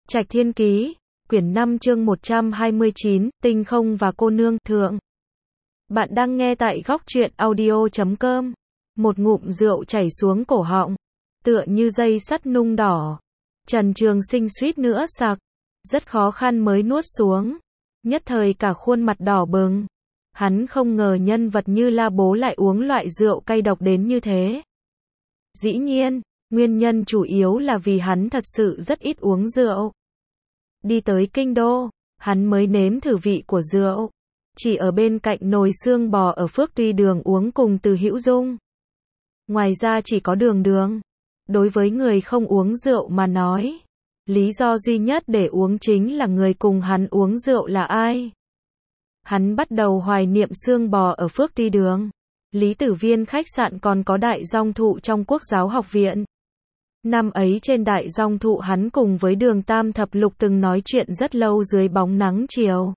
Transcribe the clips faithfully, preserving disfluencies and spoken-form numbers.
Trạch Thiên Ký, quyển năm chương một trăm hai mươi chín, Tinh Không và Cô Nương, thượng. Bạn đang nghe tại góc truyện audio chấm com. Một ngụm rượu chảy xuống cổ họng, tựa như dây sắt nung đỏ. Trần Trường Sinh suýt nữa sặc, rất khó khăn mới nuốt xuống. Nhất thời cả khuôn mặt đỏ bừng. Hắn không ngờ nhân vật như La Bố lại uống loại rượu cay độc đến như thế. Dĩ nhiên, nguyên nhân chủ yếu là vì hắn thật sự rất ít uống rượu. Đi tới kinh đô, hắn mới nếm thử vị của rượu. Chỉ ở bên cạnh nồi xương bò ở Phước Tuy Đường uống cùng Từ Hữu Dung. Ngoài ra chỉ có Đường Đường. Đối với người không uống rượu mà nói, lý do duy nhất để uống chính là người cùng hắn uống rượu là ai. Hắn bắt đầu hoài niệm xương bò ở Phước Tuy Đường. Lý Tử Viên khách sạn còn có đại dong thụ trong Quốc giáo học viện. Năm ấy trên đại dong thụ hắn cùng với Đường Tam Thập Lục từng nói chuyện rất lâu dưới bóng nắng chiều.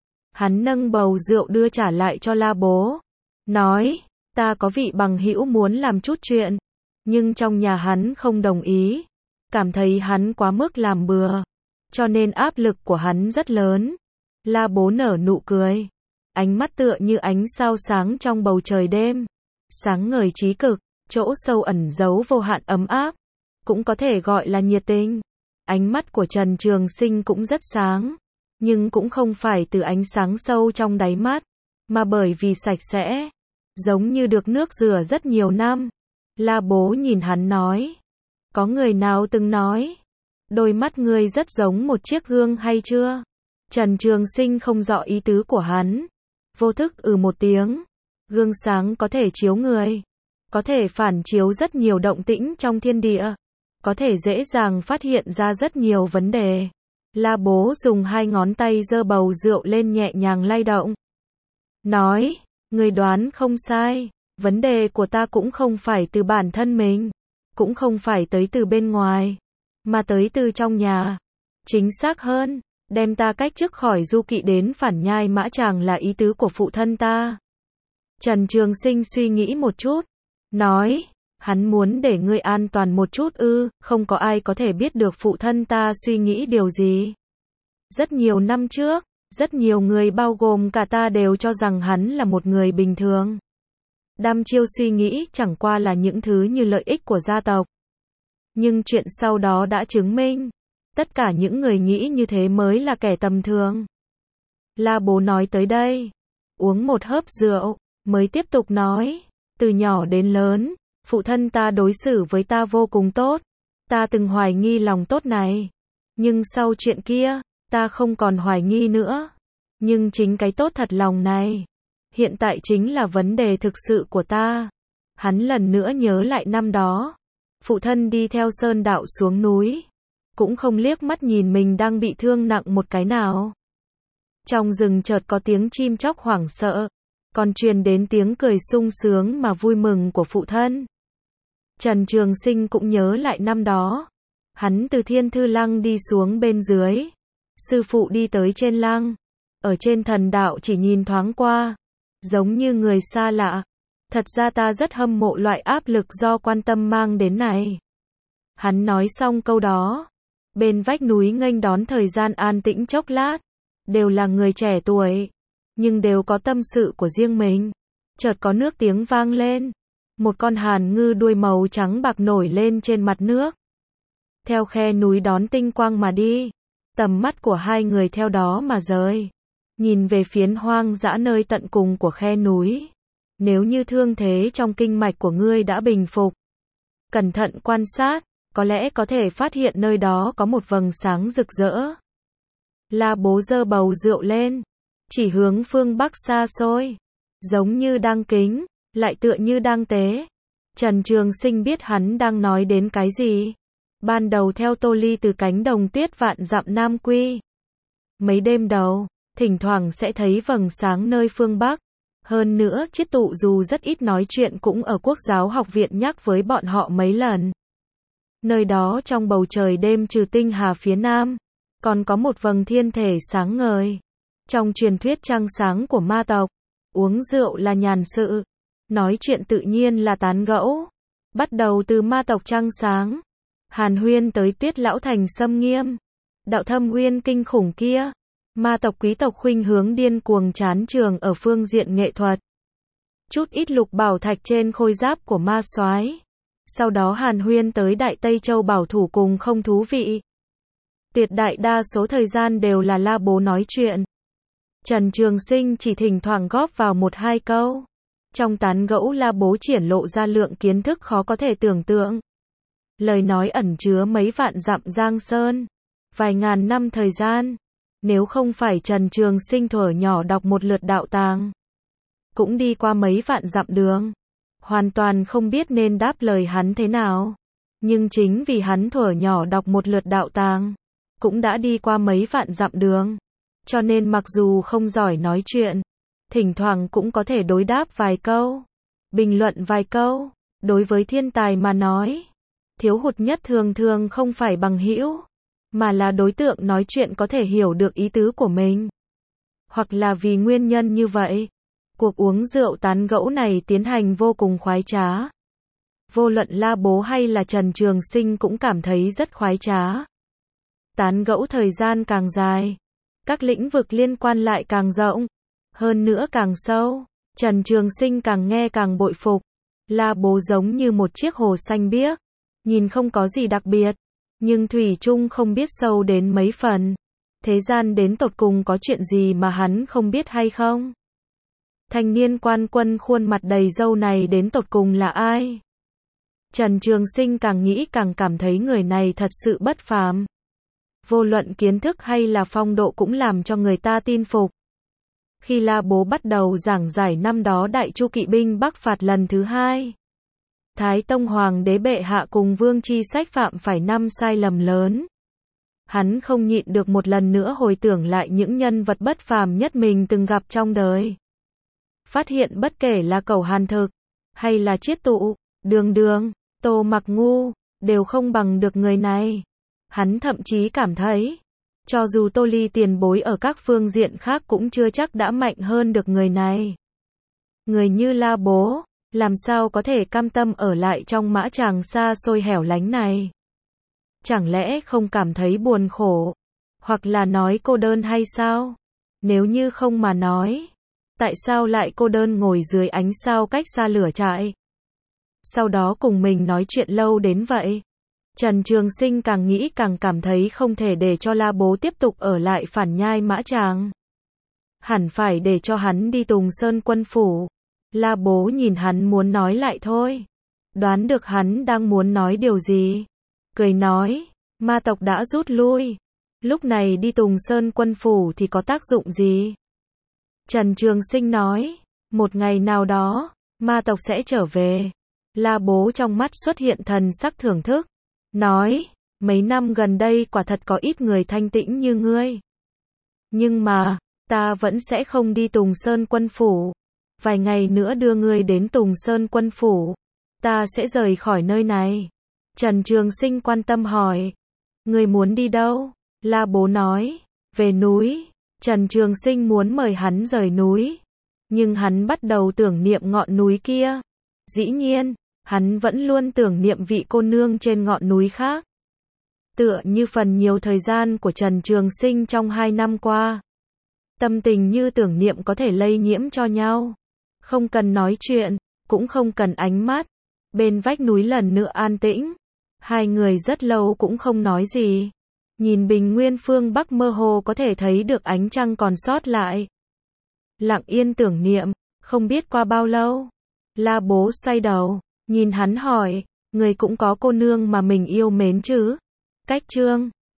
Hắn nâng bầu rượu đưa trả lại cho La Bố. Nói, ta có vị bằng hữu muốn làm chút chuyện. Nhưng trong nhà hắn không đồng ý. Cảm thấy hắn quá mức làm bừa. Cho nên áp lực của hắn rất lớn. La Bố nở nụ cười. Ánh mắt tựa như ánh sao sáng trong bầu trời đêm. Sáng ngời trí cực, chỗ sâu ẩn giấu vô hạn ấm áp. Cũng có thể gọi là nhiệt tình. Ánh mắt của Trần Trường Sinh cũng rất sáng. Nhưng cũng không phải từ ánh sáng sâu trong đáy mắt. Mà bởi vì sạch sẽ. Giống như được nước rửa rất nhiều năm. La Bố nhìn hắn nói. Có người nào từng nói. Đôi mắt ngươi rất giống một chiếc gương hay chưa? Trần Trường Sinh không rõ ý tứ của hắn. Vô thức ừ một tiếng. Gương sáng có thể chiếu người. Có thể phản chiếu rất nhiều động tĩnh trong thiên địa. Có thể dễ dàng phát hiện ra rất nhiều vấn đề. La Bố dùng hai ngón tay giơ bầu rượu lên nhẹ nhàng lay động. Nói, người đoán không sai. Vấn đề của ta cũng không phải từ bản thân mình. Cũng không phải tới từ bên ngoài. Mà tới từ trong nhà. Chính xác hơn, đem ta cách chức khỏi Du Kỵ đến Phản Nhai Mã Tràng là ý tứ của phụ thân ta. Trần Trường Sinh suy nghĩ một chút. Nói, hắn muốn để ngươi an toàn một chút ư, không có ai có thể biết được phụ thân ta suy nghĩ điều gì. Rất nhiều năm trước, rất nhiều người bao gồm cả ta đều cho rằng hắn là một người bình thường. Đăm chiêu suy nghĩ chẳng qua là những thứ như lợi ích của gia tộc. Nhưng chuyện sau đó đã chứng minh, tất cả những người nghĩ như thế mới là kẻ tầm thường. La Bố nói tới đây, uống một hớp rượu, mới tiếp tục nói, từ nhỏ đến lớn, phụ thân ta đối xử với ta vô cùng tốt. Ta từng hoài nghi lòng tốt này. Nhưng sau chuyện kia, ta không còn hoài nghi nữa. Nhưng chính cái tốt thật lòng này, hiện tại chính là vấn đề thực sự của ta. Hắn lần nữa nhớ lại năm đó. Phụ thân đi theo Sơn Đạo xuống núi. Cũng không liếc mắt nhìn mình đang bị thương nặng một cái nào. Trong rừng chợt có tiếng chim chóc hoảng sợ. Còn truyền đến tiếng cười sung sướng mà vui mừng của phụ thân. Trần Trường Sinh cũng nhớ lại năm đó. Hắn từ Thiên Thư Lăng đi xuống bên dưới. Sư phụ đi tới trên lăng. Ở trên thần đạo chỉ nhìn thoáng qua. Giống như người xa lạ. Thật ra ta rất hâm mộ loại áp lực do quan tâm mang đến này. Hắn nói xong câu đó. Bên vách núi nghênh đón thời gian an tĩnh chốc lát. Đều là người trẻ tuổi. Nhưng đều có tâm sự của riêng mình. Chợt có nước tiếng vang lên. Một con hàn ngư đuôi màu trắng bạc nổi lên trên mặt nước. Theo khe núi đón tinh quang mà đi. Tầm mắt của hai người theo đó mà rời. Nhìn về phiến hoang dã nơi tận cùng của khe núi. Nếu như thương thế trong kinh mạch của ngươi đã bình phục. Cẩn thận quan sát, có lẽ có thể phát hiện nơi đó có một vầng sáng rực rỡ. La Bố giơ bầu rượu lên. Chỉ hướng phương Bắc xa xôi. Giống như đang kính. Lại tựa như đang tế. Trần Trường Sinh biết hắn đang nói đến cái gì. Ban đầu theo Tô Ly từ cánh đồng tuyết vạn dặm Nam Quy. Mấy đêm đầu, thỉnh thoảng sẽ thấy vầng sáng nơi phương Bắc. Hơn nữa Chiết Tụ dù rất ít nói chuyện cũng ở Quốc giáo học viện nhắc với bọn họ mấy lần. Nơi đó trong bầu trời đêm trừ tinh hà phía Nam. Còn có một vầng thiên thể sáng ngời. Trong truyền thuyết trăng sáng của ma tộc. Uống rượu là nhàn sự. Nói chuyện tự nhiên là tán gẫu. Bắt đầu từ ma tộc trăng sáng. Hàn huyên tới Tuyết Lão Thành Sâm Nghiêm. đạo thâm uyên kinh khủng kia. Ma tộc quý tộc khuynh hướng điên cuồng chán trường ở phương diện nghệ thuật. Chút ít lục bảo thạch trên khôi giáp của ma soái. Sau đó hàn huyên tới Đại Tây Châu bảo thủ cùng không thú vị. Tuyệt đại đa số thời gian đều là La Bố nói chuyện. Trần Trường Sinh chỉ thỉnh thoảng góp vào một hai câu. Trong tán gẫu La Bố triển lộ ra lượng kiến thức khó có thể tưởng tượng. Lời nói ẩn chứa mấy vạn dặm giang sơn. Vài ngàn năm thời gian. Nếu không phải Trần Trường Sinh thuở nhỏ đọc một lượt đạo tàng. Cũng đi qua mấy vạn dặm đường. Hoàn toàn không biết nên đáp lời hắn thế nào. Nhưng chính vì hắn thuở nhỏ đọc một lượt đạo tàng. Cũng đã đi qua mấy vạn dặm đường. Cho nên mặc dù không giỏi nói chuyện. Thỉnh thoảng cũng có thể đối đáp vài câu. Bình luận vài câu. Đối với thiên tài mà nói. Thiếu hụt nhất thường thường không phải bằng hữu. Mà là đối tượng nói chuyện có thể hiểu được ý tứ của mình. Hoặc là vì nguyên nhân như vậy. Cuộc uống rượu tán gẫu này tiến hành vô cùng khoái trá. Vô luận La Bố hay là Trần Trường Sinh cũng cảm thấy rất khoái trá. Tán gẫu thời gian càng dài. Các lĩnh vực liên quan lại càng rộng. Hơn nữa càng sâu. Trần Trường Sinh càng nghe càng bội phục. La Bố giống như một chiếc hồ xanh biếc. Nhìn không có gì đặc biệt. Nhưng thủy chung không biết sâu đến mấy phần. Thế gian đến tột cùng có chuyện gì mà hắn không biết hay không? Thanh niên quan quân khuôn mặt đầy râu này đến tột cùng là ai? Trần Trường Sinh càng nghĩ càng cảm thấy người này thật sự bất phàm. Vô luận kiến thức hay là phong độ cũng làm cho người ta tin phục. Khi La Bố bắt đầu giảng giải năm đó Đại Chu kỵ binh bắc phạt lần thứ hai. Thái Tông Hoàng đế bệ hạ cùng Vương Chi Sách phạm phải năm sai lầm lớn. Hắn không nhịn được một lần nữa hồi tưởng lại những nhân vật bất phàm nhất mình từng gặp trong đời. Phát hiện bất kể là Cẩu Hàn Thực, hay là Chiết Tụ, Đường Đường, Tô Mặc Ngu, đều không bằng được người này. Hắn thậm chí cảm thấy, cho dù Tô Ly tiền bối ở các phương diện khác cũng chưa chắc đã mạnh hơn được người này. Người như La Bố, làm sao có thể cam tâm ở lại trong mã tràng xa xôi hẻo lánh này? Chẳng lẽ không cảm thấy buồn khổ? Hoặc là nói cô đơn hay sao? Nếu như không mà nói, tại sao lại cô đơn ngồi dưới ánh sao cách xa lửa trại? Sau đó cùng mình nói chuyện lâu đến vậy. Trần Trường Sinh càng nghĩ càng cảm thấy không thể để cho La Bố tiếp tục ở lại Phản Nhai mã tràng. Hẳn phải để cho hắn đi Tùng Sơn quân phủ. La Bố nhìn hắn muốn nói lại thôi. Đoán được hắn đang muốn nói điều gì. Cười nói, ma tộc đã rút lui. Lúc này đi Tùng Sơn quân phủ thì có tác dụng gì? Trần Trường Sinh nói, một ngày nào đó, ma tộc sẽ trở về. La Bố trong mắt xuất hiện thần sắc thưởng thức. Nói, mấy năm gần đây quả thật có ít người thanh tĩnh như ngươi. Nhưng mà, ta vẫn sẽ không đi Tùng Sơn quân phủ. Vài ngày nữa đưa ngươi đến Tùng Sơn quân phủ. Ta sẽ rời khỏi nơi này. Trần Trường Sinh quan tâm hỏi. Ngươi muốn đi đâu? La Bố nói. Về núi. Trần Trường Sinh muốn mời hắn rời núi. Nhưng hắn bắt đầu tưởng niệm ngọn núi kia. Dĩ nhiên, hắn vẫn luôn tưởng niệm vị cô nương trên ngọn núi khác. Tựa như phần nhiều thời gian của Trần Trường Sinh trong hai năm qua. Tâm tình như tưởng niệm có thể lây nhiễm cho nhau. Không cần nói chuyện, cũng không cần ánh mắt. Bên vách núi lần nữa an tĩnh. Hai người rất lâu cũng không nói gì. Nhìn bình nguyên phương Bắc mơ hồ có thể thấy được ánh trăng còn sót lại. Lặng yên tưởng niệm, không biết qua bao lâu. La Bố xoay đầu, nhìn hắn hỏi, người cũng có cô nương mà mình yêu mến chứ? Cách chương